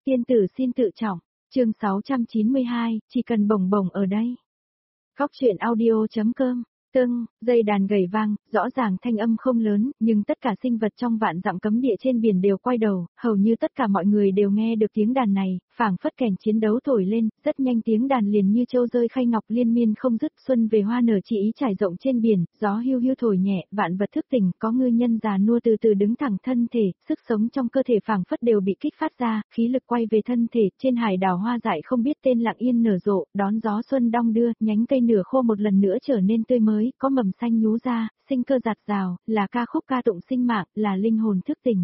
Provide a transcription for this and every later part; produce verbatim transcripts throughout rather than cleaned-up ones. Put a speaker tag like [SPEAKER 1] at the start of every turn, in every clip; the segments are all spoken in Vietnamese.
[SPEAKER 1] Tiên tử xin tự trọng, chương sáu trăm chín mươi hai, chỉ cần bổng bổng ở đây. Góc truyện audio.com, tưng, dây đàn gầy vang, rõ ràng thanh âm không lớn, nhưng tất cả sinh vật trong vạn dặm cấm địa trên biển đều quay đầu, hầu như tất cả mọi người đều nghe được tiếng đàn này, phảng phất kèn chiến đấu thổi lên, rất nhanh tiếng đàn liền như châu rơi khay ngọc liên miên không dứt, xuân về hoa nở chỉ ý trải rộng trên biển, gió hiu hiu thổi nhẹ, vạn vật thức tỉnh, có ngư nhân già nua từ từ đứng thẳng thân thể, sức sống trong cơ thể phảng phất đều bị kích phát ra, khí lực quay về thân thể, trên hải đảo hoa dại không biết tên lặng yên nở rộ, đón gió xuân đong đưa, nhánh cây nửa khô một lần nữa trở nên tươi mới, có mầm xanh nhú ra, sinh cơ giạt rào, là ca khúc ca tụng sinh mạng, là linh hồn thức tỉnh.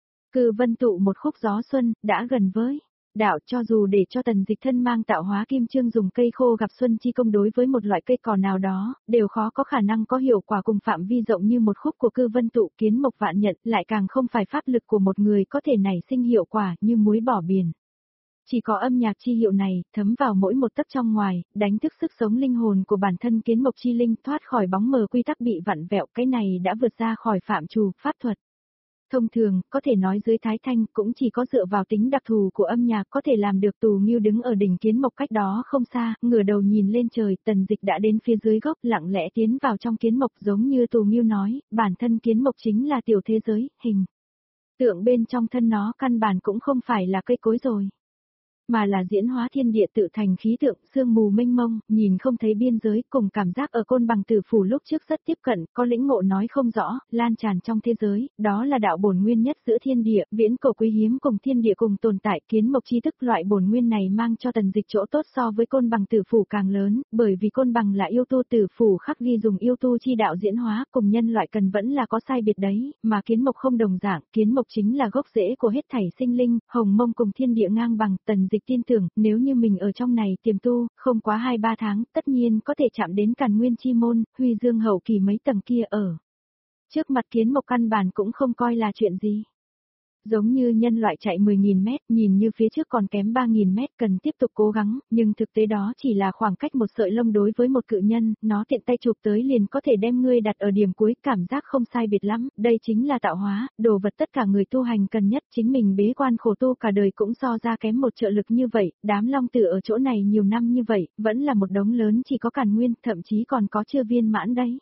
[SPEAKER 1] Cư vân tụ một khúc gió xuân, đã gần với đạo, cho dù để cho Tần Dịch thân mang tạo hóa kim chương dùng cây khô gặp xuân chi công đối với một loại cây cỏ nào đó, đều khó có khả năng có hiệu quả cùng phạm vi rộng như một khúc của cư vân tụ kiến mộc vạn nhận, lại càng không phải pháp lực của một người có thể nảy sinh hiệu quả như muối bỏ biển. Chỉ có âm nhạc chi hiệu này, thấm vào mỗi một tấc trong ngoài, đánh thức sức sống linh hồn của bản thân kiến mộc chi linh thoát khỏi bóng mờ quy tắc bị vặn vẹo, cái này đã vượt ra khỏi phạm trù, pháp thuật. Thông thường, có thể nói dưới thái thanh cũng chỉ có dựa vào tính đặc thù của âm nhạc có thể làm được. Tù Nghiêu đứng ở đỉnh kiến mộc cách đó không xa, ngửa đầu nhìn lên trời, Tần Dịch đã đến phía dưới gốc, lặng lẽ tiến vào trong kiến mộc, giống như Tù Nghiêu nói, bản thân kiến mộc chính là tiểu thế giới, hình tượng bên trong thân nó căn bản cũng không phải là cây cối rồi, mà là diễn hóa thiên địa tự thành khí tượng, sương mù mênh mông, nhìn không thấy biên giới, cùng cảm giác ở Côn Bằng Tử Phủ lúc trước rất tiếp cận, có lĩnh ngộ nói không rõ, lan tràn trong thế giới, đó là đạo bổn nguyên nhất giữa thiên địa, viễn cổ quý hiếm cùng thiên địa cùng tồn tại, kiến mộc chi thức loại bổn nguyên này mang cho Tần Dịch chỗ tốt so với Côn Bằng Tử Phủ càng lớn, bởi vì Côn Bằng là yêu tu, Tử Phủ khắc ghi dùng yêu tu chi đạo diễn hóa, cùng nhân loại cần vẫn là có sai biệt đấy, mà kiến mộc không đồng dạng, kiến mộc chính là gốc rễ của hết thảy sinh linh, hồng mông cùng thiên địa ngang bằng. Tần Dịch tin tưởng, nếu như mình ở trong này tiềm tu, không quá hai ba tháng, tất nhiên có thể chạm đến Càn Nguyên chi môn, Huy Dương hậu kỳ mấy tầng kia ở. Trước mặt kiến mộc căn bản cũng không coi là chuyện gì. Giống như nhân loại chạy mười nghìn mét, nhìn như phía trước còn kém ba nghìn mét cần tiếp tục cố gắng, nhưng thực tế đó chỉ là khoảng cách một sợi lông đối với một cự nhân, nó tiện tay chụp tới liền có thể đem ngươi đặt ở điểm cuối, cảm giác không sai biệt lắm, đây chính là tạo hóa, đồ vật tất cả người tu hành cần nhất, chính mình bế quan khổ tu cả đời cũng so ra kém một trợ lực như vậy, đám long tử ở chỗ này nhiều năm như vậy, vẫn là một đống lớn chỉ có Càn Nguyên, thậm chí còn có chưa viên mãn đấy.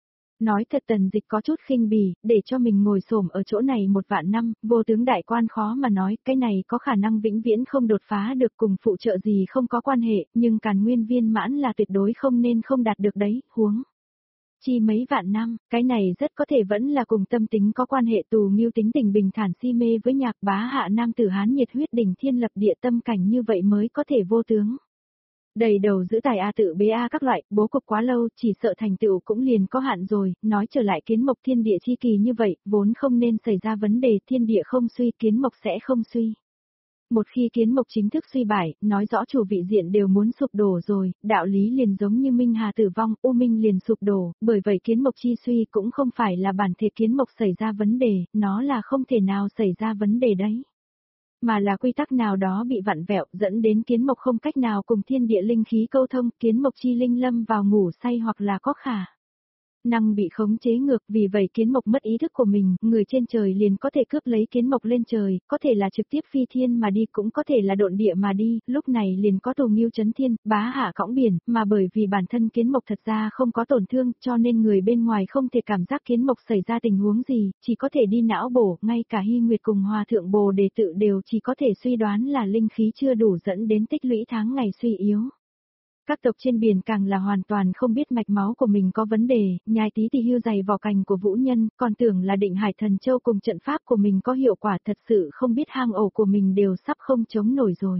[SPEAKER 1] Nói thật Tần Dịch có chút khinh bỉ, để cho mình ngồi xổm ở chỗ này một vạn năm, vô tướng đại quan khó mà nói, cái này có khả năng vĩnh viễn không đột phá được, cùng phụ trợ gì không có quan hệ, nhưng Càn Nguyên viên mãn là tuyệt đối không nên không đạt được đấy, huống chi mấy vạn năm, cái này rất có thể vẫn là cùng tâm tính có quan hệ. Tù Nghiêu tính tình bình thản si mê với nhạc bá hạ nam tử Hán nhiệt huyết đỉnh thiên lập địa, tâm cảnh như vậy mới có thể vô tướng. Đầy đầu giữ tài A tự bế A các loại, bố cục quá lâu, chỉ sợ thành tựu cũng liền có hạn rồi, nói trở lại kiến mộc thiên địa chi kỳ như vậy, vốn không nên xảy ra vấn đề, thiên địa không suy, kiến mộc sẽ không suy. Một khi kiến mộc chính thức suy bại, nói rõ chủ vị diện đều muốn sụp đổ rồi, đạo lý liền giống như Minh Hà tử vong, U Minh liền sụp đổ, bởi vậy kiến mộc chi suy cũng không phải là bản thể kiến mộc xảy ra vấn đề, nó là không thể nào xảy ra vấn đề đấy. Mà là quy tắc nào đó bị vặn vẹo, dẫn đến kiến mộc không cách nào cùng thiên địa linh khí câu thông, kiến mộc chi linh lâm vào ngủ say hoặc là có khả năng bị khống chế ngược, vì vậy kiến mộc mất ý thức của mình, người trên trời liền có thể cướp lấy kiến mộc lên trời, có thể là trực tiếp phi thiên mà đi, cũng có thể là độn địa mà đi, lúc này liền có Tù Nghiêu chấn thiên, bá hạ cõng biển, mà bởi vì bản thân kiến mộc thật ra không có tổn thương, cho nên người bên ngoài không thể cảm giác kiến mộc xảy ra tình huống gì, chỉ có thể đi não bổ, ngay cả Hy Nguyệt cùng Hòa Thượng Bồ Đề tự đều chỉ có thể suy đoán là linh khí chưa đủ dẫn đến tích lũy tháng ngày suy yếu. Các tộc trên biển càng là hoàn toàn không biết mạch máu của mình có vấn đề, nhai tí thì hưu dày vỏ cành của vũ nhân, còn tưởng là định hải thần châu cùng trận pháp của mình có hiệu quả, thật sự không biết hang ổ của mình đều sắp không chống nổi rồi.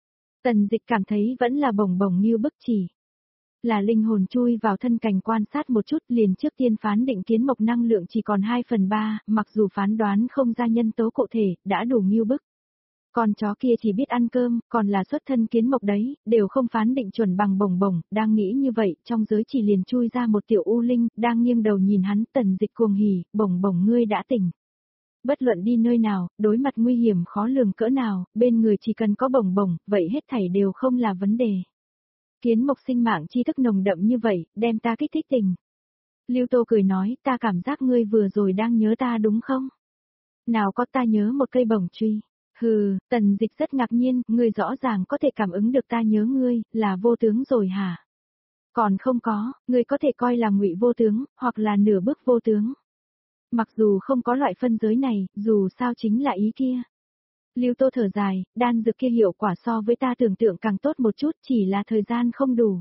[SPEAKER 1] Tần Dịch cảm thấy vẫn là bồng bồng như bức chỉ. Là linh hồn chui vào thân cành quan sát một chút, liền trước tiên phán định kiến mộc năng lượng chỉ còn hai phần ba, mặc dù phán đoán không ra nhân tố cụ thể, đã đủ nghiêu bức. Con chó kia chỉ biết ăn cơm, còn là xuất thân kiến mộc đấy, đều không phán định chuẩn bằng bồng bồng, đang nghĩ như vậy, trong giới chỉ liền chui ra một tiểu u linh, đang nghiêng đầu nhìn hắn. Tần Dịch cuồng hỉ, bồng bồng ngươi đã tỉnh. Bất luận đi nơi nào, đối mặt nguy hiểm khó lường cỡ nào, bên người chỉ cần có bồng bồng, vậy hết thảy đều không là vấn đề. Kiến mộc sinh mạng tri thức nồng đậm như vậy, đem ta kích thích tình. Lưu Tô cười nói, ta cảm giác ngươi vừa rồi đang nhớ ta đúng không? Nào có, ta nhớ một cây bổng truy. Hừ, Tần Dịch rất ngạc nhiên, ngươi rõ ràng có thể cảm ứng được ta nhớ ngươi, là vô tướng rồi hả? Còn không có, ngươi có thể coi là ngụy vô tướng, hoặc là nửa bước vô tướng. Mặc dù không có loại phân giới này, dù sao chính là ý kia. Lưu Tô thở dài, đan dược kia hiệu quả so với ta tưởng tượng càng tốt một chút, chỉ là thời gian không đủ.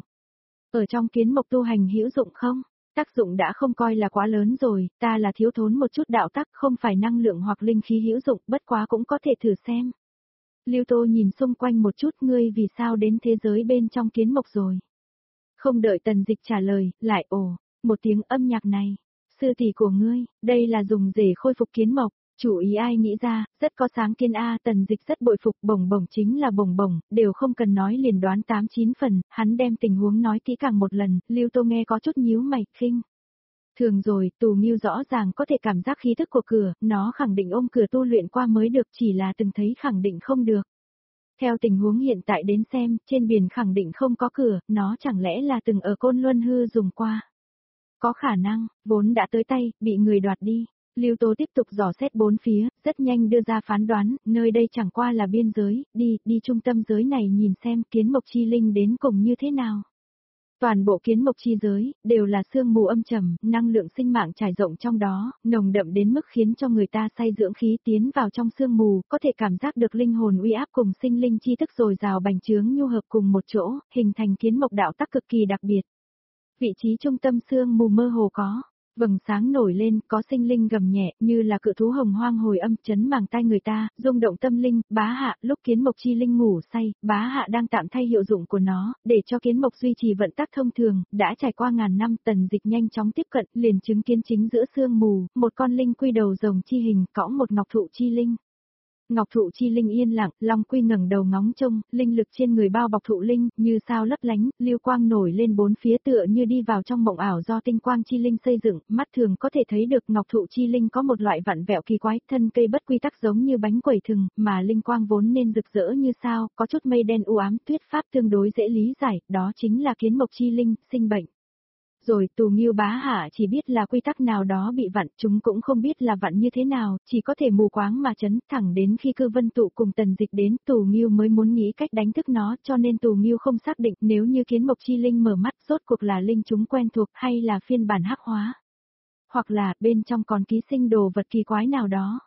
[SPEAKER 1] Ở trong kiến mộc tu hành hữu dụng không? Tác dụng đã không coi là quá lớn rồi, ta là thiếu thốn một chút đạo tắc, không phải năng lượng hoặc linh khí hữu dụng, bất quá cũng có thể thử xem. Lưu Tô nhìn xung quanh một chút, ngươi vì sao đến thế giới bên trong kiến mộc rồi? Không đợi Tần Dịch trả lời, lại ồ, một tiếng âm nhạc này. Sư tỷ của ngươi, đây là dùng để khôi phục kiến mộc, chủ ý ai nghĩ ra, rất có sáng kiến a. Tần Dịch rất bội phục, bổng bổng chính là bổng bổng, đều không cần nói liền đoán tám chín phần, hắn đem tình huống nói kỹ càng một lần, Lưu Tô nghe có chút nhíu mày, khinh. Thường rồi, Tù Nghiêu rõ ràng có thể cảm giác khí thức của cửa, nó khẳng định ôm cửa tu luyện qua mới được, chỉ là từng thấy khẳng định không được. Theo tình huống hiện tại đến xem, trên biển khẳng định không có cửa, nó chẳng lẽ là từng ở Côn Luân Hư dùng qua. Có khả năng, vốn đã tới tay, bị người đoạt đi. Lưu Tố tiếp tục dò xét bốn phía, rất nhanh đưa ra phán đoán, nơi đây chẳng qua là biên giới, đi, đi trung tâm giới này nhìn xem kiến mộc chi linh đến cùng như thế nào. Toàn bộ kiến mộc chi giới, đều là sương mù âm trầm, năng lượng sinh mạng trải rộng trong đó, nồng đậm đến mức khiến cho người ta say dưỡng khí tiến vào trong sương mù, có thể cảm giác được linh hồn uy áp cùng sinh linh chi thức dồi dào bành trướng nhu hợp cùng một chỗ, hình thành kiến mộc đạo tắc cực kỳ đặc biệt. Vị trí trung tâm sương mù mơ hồ có vầng sáng nổi lên, có sinh linh gầm nhẹ, như là cự thú hồng hoang hồi âm chấn màng tai người ta, rung động tâm linh. Bá hạ, lúc kiến mộc chi linh ngủ say, bá hạ đang tạm thay hiệu dụng của nó, để cho kiến mộc duy trì vận tắc thông thường, đã trải qua ngàn năm. Tần Dịch nhanh chóng tiếp cận, liền chứng kiến chính giữa sương mù, một con linh quy đầu rồng chi hình, cõng một ngọc thụ chi linh. Ngọc thụ chi linh yên lặng, long quy ngẩng đầu ngóng trông, linh lực trên người bao bọc thụ linh, như sao lấp lánh, lưu quang nổi lên bốn phía tựa như đi vào trong mộng ảo do tinh quang chi linh xây dựng, mắt thường có thể thấy được ngọc thụ chi linh có một loại vặn vẹo kỳ quái, thân cây bất quy tắc giống như bánh quẩy thừng, mà linh quang vốn nên rực rỡ như sao, có chút mây đen u ám, thuyết pháp tương đối dễ lý giải, đó chính là kiến mộc chi linh, sinh bệnh. Rồi Tù Nghiêu bá hạ chỉ biết là quy tắc nào đó bị vặn, chúng cũng không biết là vặn như thế nào, chỉ có thể mù quáng mà chấn, thẳng đến khi Cư Vân Tụ cùng Tần Dịch đến, Tù Nghiêu mới muốn nghĩ cách đánh thức nó, cho nên Tù Nghiêu không xác định nếu như kiến mộc chi linh mở mắt rốt cuộc là linh chúng quen thuộc hay là phiên bản hắc hóa. Hoặc là bên trong còn ký sinh đồ vật kỳ quái nào đó.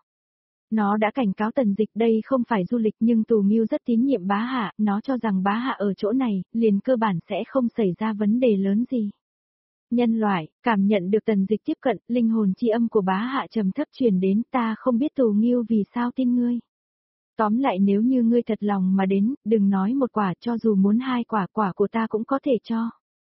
[SPEAKER 1] Nó đã cảnh cáo Tần Dịch đây không phải du lịch nhưng Tù Nghiêu rất tín nhiệm bá hạ, nó cho rằng bá hạ ở chỗ này, liền cơ bản sẽ không xảy ra vấn đề lớn gì. Nhân loại, cảm nhận được Tần Dịch tiếp cận, linh hồn chi âm của bá hạ trầm thấp truyền đến, ta không biết Tù Nghiêu vì sao tin ngươi. Tóm lại nếu như ngươi thật lòng mà đến, đừng nói một quả, cho dù muốn hai quả, quả của ta cũng có thể cho.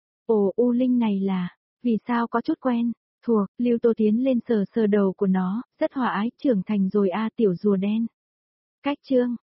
[SPEAKER 1] Ồ, U Linh này là, vì sao có chút quen, thuộc, Lưu Tô tiến lên sờ sờ đầu của nó, rất hòa ái, trưởng thành rồi a tiểu rùa đen. Cách chương,